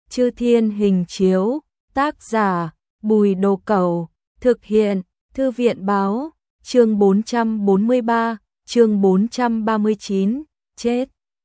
Chư Thiên Hình Chiếu, tác giả, Bùi Đồ Cẩu, thực hiện, Thư viện báo, chương 443, chương 439, chết.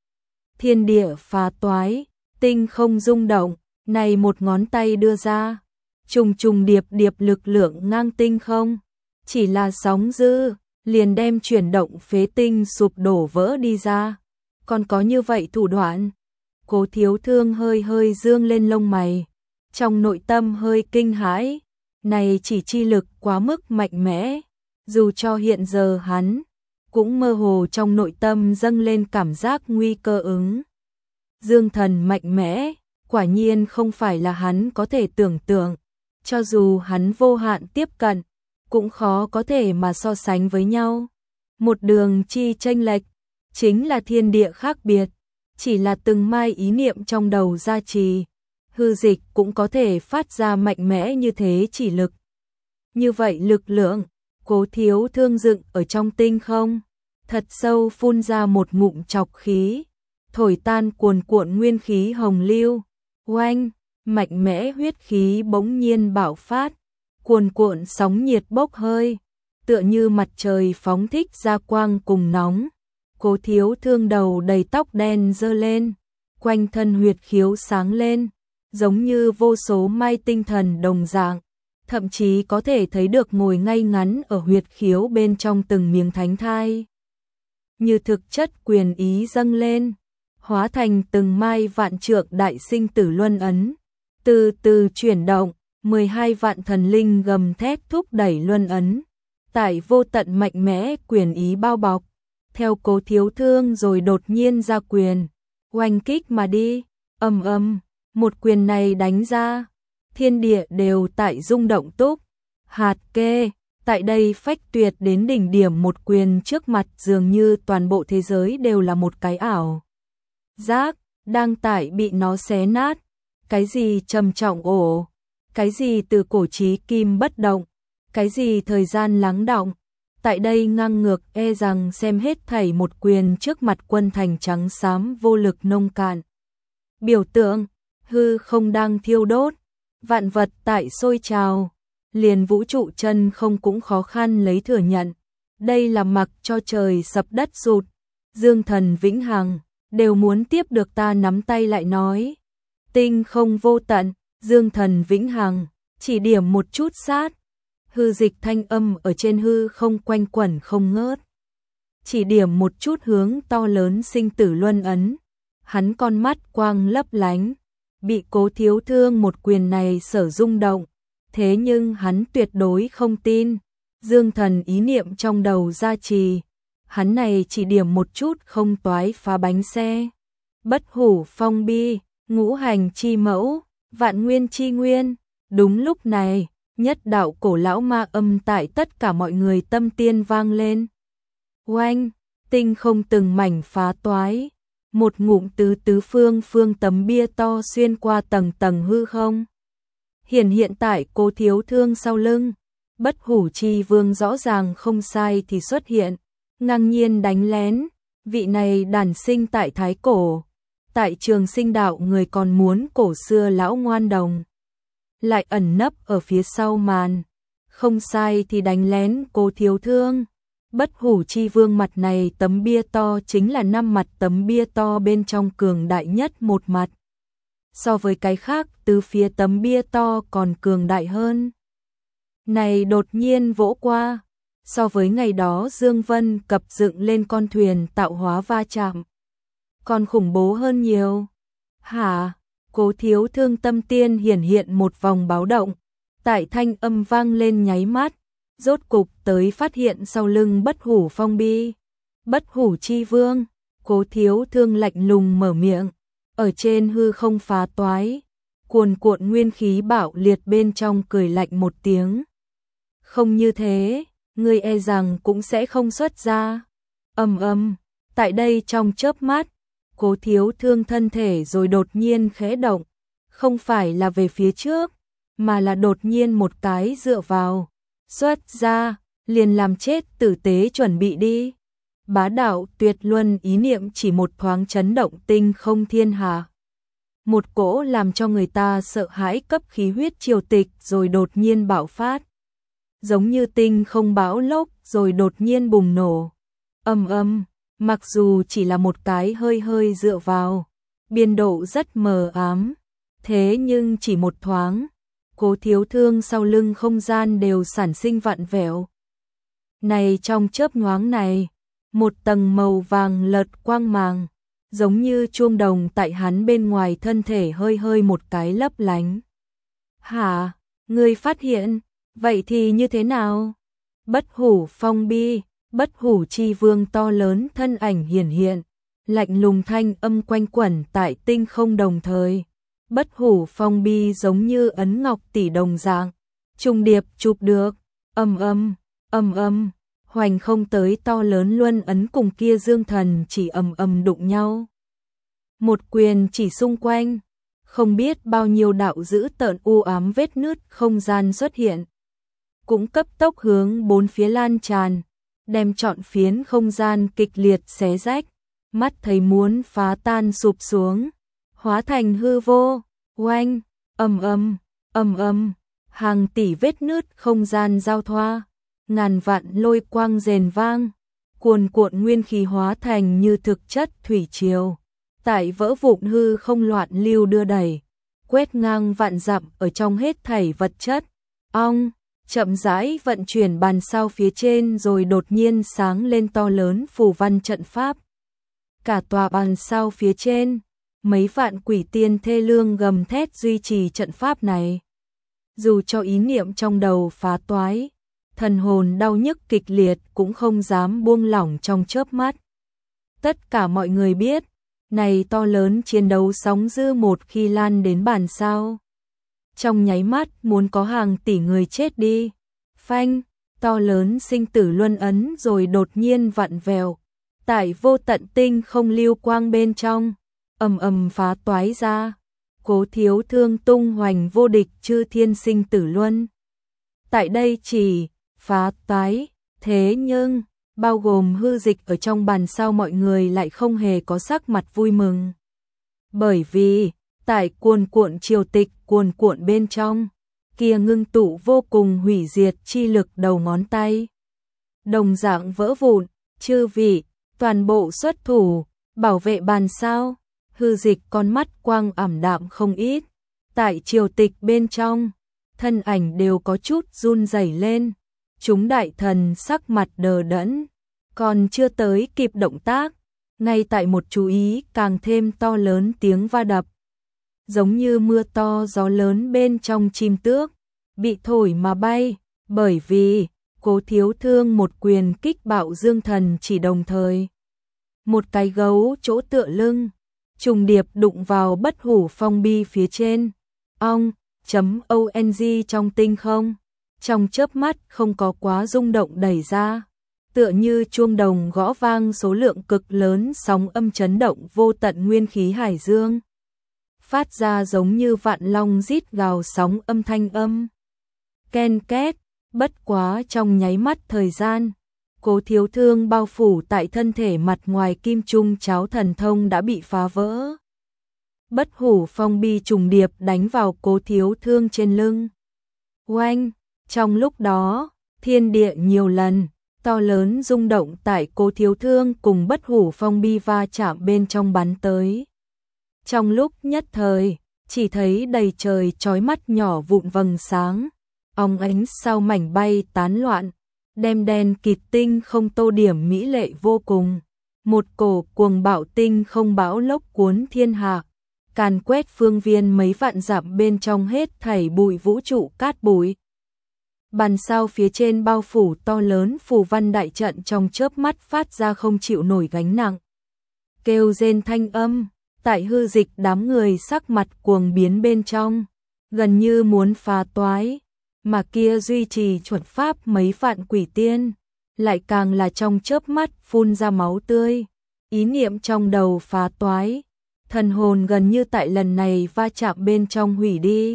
Thiên địa phá toái, tinh không rung động, này một ngón tay đưa ra, trùng trùng điệp điệp lực lượng ngang tinh không, chỉ là sóng dư, liền đem chuyển động phế tinh sụp đổ vỡ đi ra. Còn có như vậy thủ đoạn? Cố Thiếu Thương hơi hơi dương lên lông mày, trong nội tâm hơi kinh hãi, này chỉ chi lực quá mức mạnh mẽ, dù cho hiện giờ hắn cũng mơ hồ trong nội tâm dâng lên cảm giác nguy cơ ứng. Dương thần mạnh mẽ, quả nhiên không phải là hắn có thể tưởng tượng, cho dù hắn vô hạn tiếp cận, cũng khó có thể mà so sánh với nhau. Một đường chi chênh lệch, chính là thiên địa khác biệt, chỉ là từng mai ý niệm trong đầu gia trì, hư dịch cũng có thể phát ra mạnh mẽ như thế chỉ lực. Như vậy lực lượng, Cố Thiếu Thương dựng ở trong tinh không, thật sâu phun ra một ngụm trọc khí, thổi tan cuồn cuộn nguyên khí hồng lưu, oanh, mạnh mẽ huyết khí bỗng nhiên bạo phát, cuồn cuộn sóng nhiệt bốc hơi, tựa như mặt trời phóng thích ra quang cùng nóng. Cố Thiếu Thương đầu đầy tóc đen dơ lên, quanh thân huyệt khiếu sáng lên, giống như vô số mai tinh thần đồng dạng, thậm chí có thể thấy được ngồi ngay ngắn ở huyệt khiếu bên trong từng miếng thánh thai. Như thực chất quyền ý dâng lên, hóa thành từng mai vạn trượng đại sinh tử luân ấn, từ từ chuyển động, 12 vạn thần linh gầm thét thúc đẩy luân ấn, tại vô tận mạnh mẽ quyền ý bao bọc, theo Cố Thiếu Thương rồi đột nhiên ra quyền, oanh kích mà đi, ầm ầm, một quyền này đánh ra, thiên địa đều tại rung động túc, hạt kê, tại đây phách tuyệt đến đỉnh điểm một quyền trước mặt dường như toàn bộ thế giới đều là một cái ảo giác, đang tại bị nó xé nát, cái gì trầm trọng ổ, cái gì từ cổ chí kim bất động, cái gì thời gian lắng đọng, tại đây ngang ngược e rằng xem hết thảy một quyền trước mặt quân thành trắng xám vô lực nông cạn. Biểu tượng, hư không đang thiêu đốt, vạn vật tại sôi trào, liền vũ trụ chân không cũng khó khăn lấy thừa nhận. Đây là mặc cho trời sập đất sụt, dương thần vĩnh hằng, đều muốn tiếp được ta nắm tay lại nói. Tinh không vô tận, dương thần vĩnh hằng, chỉ điểm một chút sát. Hư dịch thanh âm ở trên hư không quanh quẩn không ngớt. Chỉ điểm một chút hướng to lớn sinh tử luân ấn. Hắn con mắt quang lấp lánh, bị Cố Thiếu Thương một quyền này sở rung động. Thế nhưng hắn tuyệt đối không tin. Dương thần ý niệm trong đầu gia trì. Hắn này chỉ điểm một chút không toái phá bánh xe. Bất hủ phong bi, ngũ hành chi mẫu, vạn nguyên chi nguyên. Đúng lúc này, nhất đạo cổ lão ma âm tại tất cả mọi người tâm tiên vang lên. Oanh, tinh không từng mảnh phá toái, một ngụm tứ phương phương tấm bia to xuyên qua tầng tầng hư không. Hiện tại Cố Thiếu Thương sau lưng, bất hủ chi vương rõ ràng không sai thì xuất hiện, ngang nhiên đánh lén, vị này đản sinh tại Thái Cổ, tại Trường Sinh đạo người còn muốn cổ xưa lão ngoan đồng. Lại ẩn nấp ở phía sau màn, không sai thì đánh lén Cố Thiếu Thương. Bất hủ chi vương mặt này tấm bia to chính là 5 mặt tấm bia to bên trong cường đại nhất một mặt. So với cái khác từ phía tấm bia to còn cường đại hơn. Này đột nhiên vỗ qua, so với ngày đó Dương Vân cập dựng lên con thuyền tạo hóa va chạm, còn khủng bố hơn nhiều. Hả? Cố Thiếu Thương tâm tiên hiện một vòng báo động, tại thanh âm vang lên nháy mắt, rốt cục tới phát hiện sau lưng bất hủ phong bi. Bất hủ chi vương, Cố Thiếu Thương lạnh lùng mở miệng, ở trên hư không phá toái, cuồn cuộn nguyên khí bạo liệt bên trong cười lạnh một tiếng. Không như thế, ngươi e rằng cũng sẽ không xuất ra. Ầm ầm, tại đây trong chớp mắt, Cố Thiếu Thương thân thể rồi đột nhiên khẽ động, không phải là về phía trước, mà là đột nhiên một cái dựa vào, xuất ra, liền làm chết tử tế chuẩn bị đi. Bá đạo tuyệt luân ý niệm chỉ một thoáng chấn động tinh không thiên hà. một cỗ làm cho người ta sợ hãi cấp khí huyết triều tịch rồi đột nhiên bạo phát. Giống như tinh không bão lốc rồi đột nhiên bùng nổ. Ầm ầm, mặc dù chỉ là một cái hơi hơi dựa vào, biên độ rất mờ ám, thế nhưng chỉ một thoáng, Cố Thiếu Thương sau lưng không gian đều sản sinh vặn vẹo. Này trong chớp nhoáng này, một tầng màu vàng lật quang màng, giống như chuông đồng tại hắn bên ngoài thân thể hơi hơi một cái lấp lánh. Hả, ngươi phát hiện, vậy thì như thế nào? Bất hủ phong bi, bất hủ chi vương to lớn thân ảnh hiển hiện, lạnh lùng thanh âm quanh quẩn tại tinh không đồng thời. Bất hủ phong bi giống như ấn ngọc tỷ đồng dạng, trùng điệp chụp được, ầm ầm, hoành không tới to lớn luân ấn cùng kia dương thần chỉ ầm ầm đụng nhau. Một quyền chỉ xung quanh, không biết bao nhiêu đạo dữ tợn u ám vết nứt không gian xuất hiện, cũng cấp tốc hướng bốn phía lan tràn, đem trọn phiến không gian kịch liệt xé rách, mắt thấy muốn phá tan sụp xuống, hóa thành hư vô. Oanh, ầm ầm, hàng tỷ vết nứt không gian giao thoa, ngàn vạn lôi quang rền vang, cuồn cuộn nguyên khí hóa thành như thực chất thủy triều, tại vỡ vụn hư không loạn lưu đưa đẩy, quét ngang vạn dặm ở trong hết thảy vật chất. Ong, chậm rãi vận chuyển bàn sao phía trên rồi đột nhiên sáng lên to lớn phù văn trận pháp. Cả tòa bàn sao phía trên, mấy vạn quỷ tiên thê lương gầm thét duy trì trận pháp này. Dù cho ý niệm trong đầu phá toái, thần hồn đau nhức kịch liệt cũng không dám buông lỏng trong chớp mắt. Tất cả mọi người biết, này to lớn chiến đấu sóng dư một khi lan đến bàn sao. Trong nháy mắt muốn có hàng tỷ người chết đi. Phanh, to lớn sinh tử luân ấn rồi đột nhiên vặn vẹo. Tại vô tận tinh không lưu quang bên trong, ầm phá toái ra. Cố Thiếu Thương tung hoành vô địch chư thiên sinh tử luân. Tại đây chỉ phá toái, thế nhưng bao gồm hư dịch ở trong bàn sao mọi người lại không hề có sắc mặt vui mừng. Bởi vì, tại cuồn cuộn triều tịch cuồn cuộn bên trong, kia ngưng tụ vô cùng hủy diệt chi lực đầu ngón tay. Đồng dạng vỡ vụn, chư vị, toàn bộ xuất thủ, bảo vệ bàn sao, hư dịch con mắt quang ảm đạm không ít. Tại triều tịch bên trong, thân ảnh đều có chút run rẩy lên, chúng đại thần sắc mặt đờ đẫn, còn chưa tới kịp động tác, ngay tại một chú ý càng thêm to lớn tiếng va đập. Giống như mưa to gió lớn bên trong chim tước, bị thổi mà bay, bởi vì Cố Thiếu Thương một quyền kích bạo dương thần chỉ đồng thời. Một cái gấu chỗ tựa lưng, trùng điệp đụng vào bất hủ phong bi phía trên. Ong, .ong trong tinh không, trong chớp mắt không có quá rung động đẩy ra. Tựa như chuông đồng gõ vang số lượng cực lớn sóng âm chấn động vô tận nguyên khí hải dương. Phát ra giống như vạn long rít gào sóng âm thanh âm. Ken két, bất quá trong nháy mắt thời gian, Cố Thiếu Thương bao phủ tại thân thể mặt ngoài kim trung cháo thần thông đã bị phá vỡ. Bất hủ phong bi trùng điệp đánh vào Cố Thiếu Thương trên lưng. Oanh, trong lúc đó, thiên địa nhiều lần, to lớn rung động tại Cố Thiếu Thương cùng bất hủ phong bi va chạm bên trong bắn tới. Trong lúc nhất thời, chỉ thấy đầy trời chói mắt nhỏ vụn vầng sáng, óng ánh sao mảnh bay tán loạn, đem đen kịt tinh không tô điểm mỹ lệ vô cùng. Một cổ cuồng bạo tinh không bão lốc cuốn thiên hạ, càn quét phương viên mấy vạn dặm bên trong hết thảy bụi vũ trụ cát bụi. Bàn sao phía trên bao phủ to lớn phù văn đại trận trong chớp mắt phát ra không chịu nổi gánh nặng. Kêu rên thanh âm, tại hư dịch đám người sắc mặt cuồng biến bên trong, gần như muốn phá toái, mà kia duy trì chuẩn pháp mấy vạn quỷ tiên, lại càng là trong chớp mắt phun ra máu tươi, ý niệm trong đầu phá toái, thần hồn gần như tại lần này va chạm bên trong hủy đi.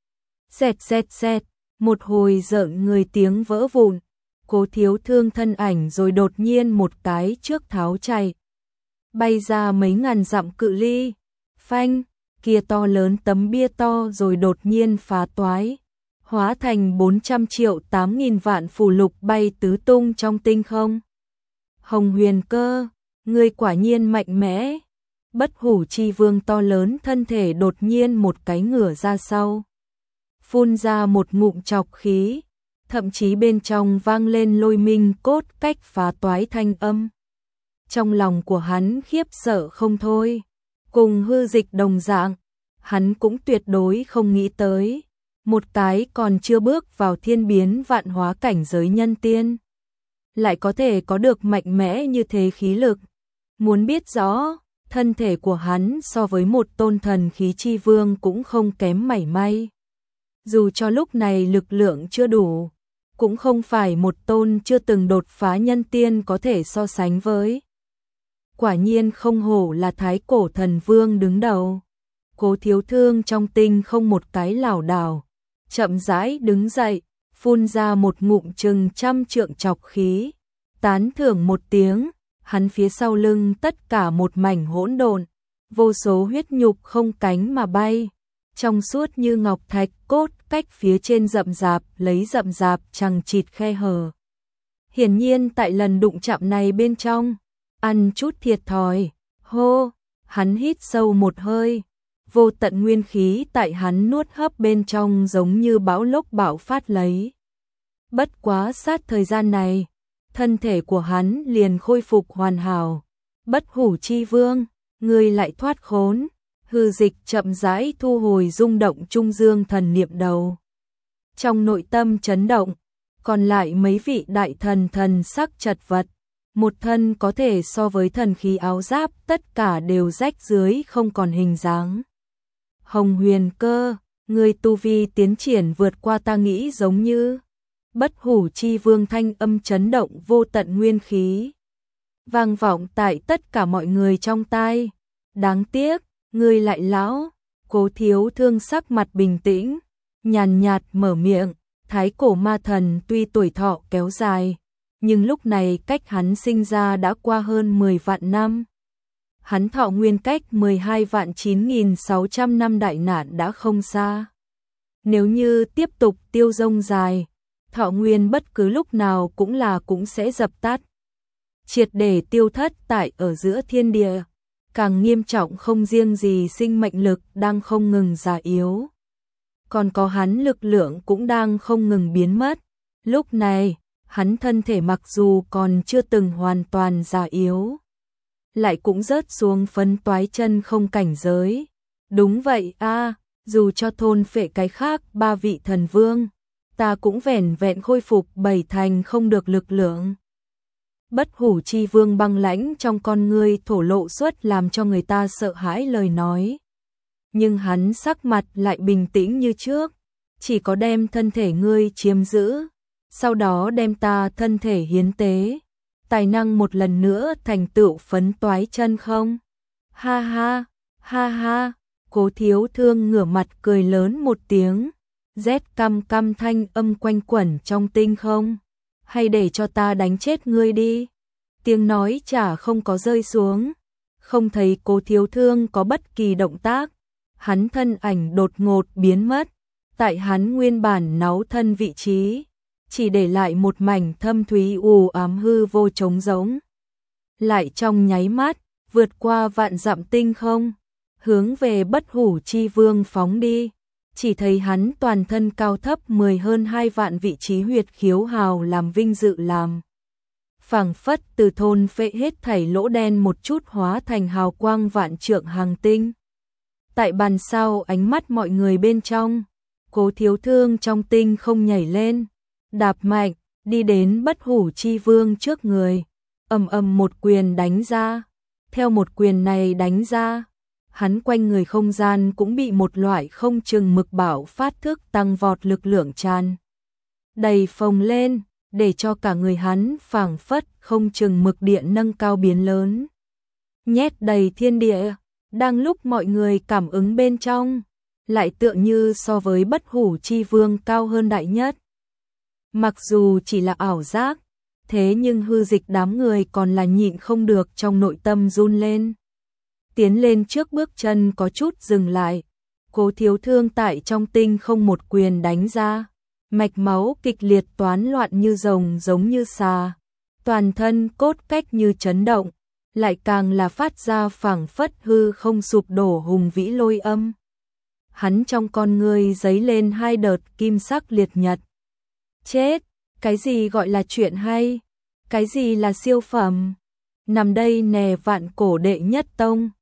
Xẹt, một hồi rợn người tiếng vỡ vụn, Cố Thiếu Thương thân ảnh rồi đột nhiên một cái trước tháo chạy, bay ra mấy ngàn dặm cự ly. Phanh, kia to lớn tấm bia to rồi đột nhiên phá toái, hóa thành 400 triệu 8.000 vạn phù lục bay tứ tung trong tinh không. Hồng Huyền Cơ, ngươi quả nhiên mạnh mẽ. Bất Hủ Chi Vương to lớn thân thể đột nhiên một cái ngửa ra sau, phun ra một ngụm trọc khí, thậm chí bên trong vang lên lôi minh cốt cách phá toái thanh âm. Trong lòng của hắn khiếp sợ không thôi, cùng Hư Dịch đồng dạng, hắn cũng tuyệt đối không nghĩ tới, một cái còn chưa bước vào thiên biến vạn hóa cảnh giới nhân tiên, lại có thể có được mạnh mẽ như thế khí lực. Muốn biết rõ, thân thể của hắn so với một tôn thần khí chi vương cũng không kém mảy may. Dù cho lúc này lực lượng chưa đủ, cũng không phải một tôn chưa từng đột phá nhân tiên có thể so sánh với. Quả nhiên không hổ là thái cổ thần vương đứng đầu. Cố Thiếu Thương trong tinh không một cái lảo đảo, chậm rãi đứng dậy, phun ra một ngụm chừng 100 trượng trọc khí, tán thưởng một tiếng, hắn phía sau lưng tất cả một mảnh hỗn độn, vô số huyết nhục không cánh mà bay, trong suốt như ngọc thạch cốt cách phía trên rậm rạp lấy rậm rạp chằng chịt khe hở. Hiển nhiên tại lần đụng chạm này bên trong, ăn chút thiệt thòi, hô, hắn hít sâu một hơi, vô tận nguyên khí tại hắn nuốt hấp bên trong giống như bão lốc bạo phát lấy. Bất quá sát thời gian này, thân thể của hắn liền khôi phục hoàn hảo. Bất Hủ Chi Vương, ngươi lại thoát khốn. Hư Dịch chậm rãi thu hồi rung động trung dương thần niệm đầu. Trong nội tâm chấn động, còn lại mấy vị đại thần thần sắc chật vật, một thân có thể so với thần khí áo giáp tất cả đều rách dưới không còn hình dáng. Hồng Huyền Cơ, ngươi tu vi tiến triển vượt qua ta nghĩ giống như. Bất Hủ Chi Vương thanh âm chấn động vô tận nguyên khí, vang vọng tại tất cả mọi người trong tai. Đáng tiếc, ngươi lại lão. Cố Thiếu Thương sắc mặt bình tĩnh, nhàn nhạt mở miệng, thái cổ ma thần tuy tuổi thọ kéo dài, nhưng lúc này cách hắn sinh ra đã qua hơn 10 vạn năm. Hắn thọ nguyên cách 12 vạn 9.600 năm đại nạn đã không xa. Nếu như tiếp tục tiêu dông dài, thọ nguyên bất cứ lúc nào cũng sẽ dập tắt, triệt để tiêu thất tại ở giữa thiên địa. Càng nghiêm trọng không riêng gì sinh mệnh lực đang không ngừng già yếu, còn có hắn lực lượng cũng đang không ngừng biến mất. Lúc này, hắn thân thể mặc dù còn chưa từng hoàn toàn già yếu, lại cũng rớt xuống phấn toái chân không cảnh giới. Đúng vậy a, dù cho thôn phệ cái khác 3 vị thần vương, ta cũng vẻn vẹn khôi phục 7 thành không được lực lượng. Bất Hủ Chi Vương băng lãnh trong con ngươi thổ lộ xuất làm cho người ta sợ hãi lời nói. Nhưng hắn sắc mặt lại bình tĩnh như trước, chỉ có đem thân thể ngươi chiếm giữ, sau đó đem ta thân thể hiến tế, tài năng một lần nữa thành tựu phấn toái chân không. Ha ha, ha ha, Cố Thiếu Thương ngửa mặt cười lớn một tiếng, rét căm căm thanh âm quanh quẩn trong tinh không. Hay để cho ta đánh chết ngươi đi. Tiếng nói chả không có rơi xuống, không thấy Cố Thiếu Thương có bất kỳ động tác, hắn thân ảnh đột ngột biến mất, tại hắn nguyên bản náu thân vị trí, chỉ để lại một mảnh thâm thúy u ám hư vô trống rỗng. Lại trong nháy mắt, vượt qua vạn dặm tinh không, hướng về Bất Hủ Chi Vương phóng đi. Chỉ thấy hắn toàn thân cao thấp 10 hơn 2 vạn vị trí huyệt khiếu hào làm vinh dự làm. Phảng phất từ thôn phệ hết thảy lỗ đen một chút hóa thành hào quang vạn trượng hàng tinh. Tại bàn sau ánh mắt mọi người bên trong, Cố Thiếu Thương trong tinh không nhảy lên, đạp mạnh, đi đến Bất Hủ Chi Vương trước người, ầm ầm một quyền đánh ra. Theo một quyền này đánh ra, hắn quanh người không gian cũng bị một loại không chừng mực bạo phát thức tăng vọt lực lượng tràn đầy phồng lên, để cho cả người hắn phảng phất không chừng mực điện nâng cao biến lớn, nhét đầy thiên địa. Đang lúc mọi người cảm ứng bên trong, lại tựa như so với Bất Hủ Chi Vương cao hơn đại nhất. Mặc dù chỉ là ảo giác, thế nhưng Hư Dịch đám người còn là nhịn không được trong nội tâm run lên. tiến lên trước, bước chân có chút dừng lại. Cố Thiếu Thương tại trong tinh không một quyền đánh ra, mạch máu kịch liệt toán loạn như rồng giống như xà, toàn thân cốt cách như chấn động, lại càng là phát ra phảng phất hư không sụp đổ hùng vĩ lôi âm. Hắn trong con ngươi giấy lên hai đợt kim sắc liệt nhật. Chết, cái gì gọi là chuyện hay? Cái gì là siêu phẩm? Nằm đây nè, vạn cổ đệ nhất tông.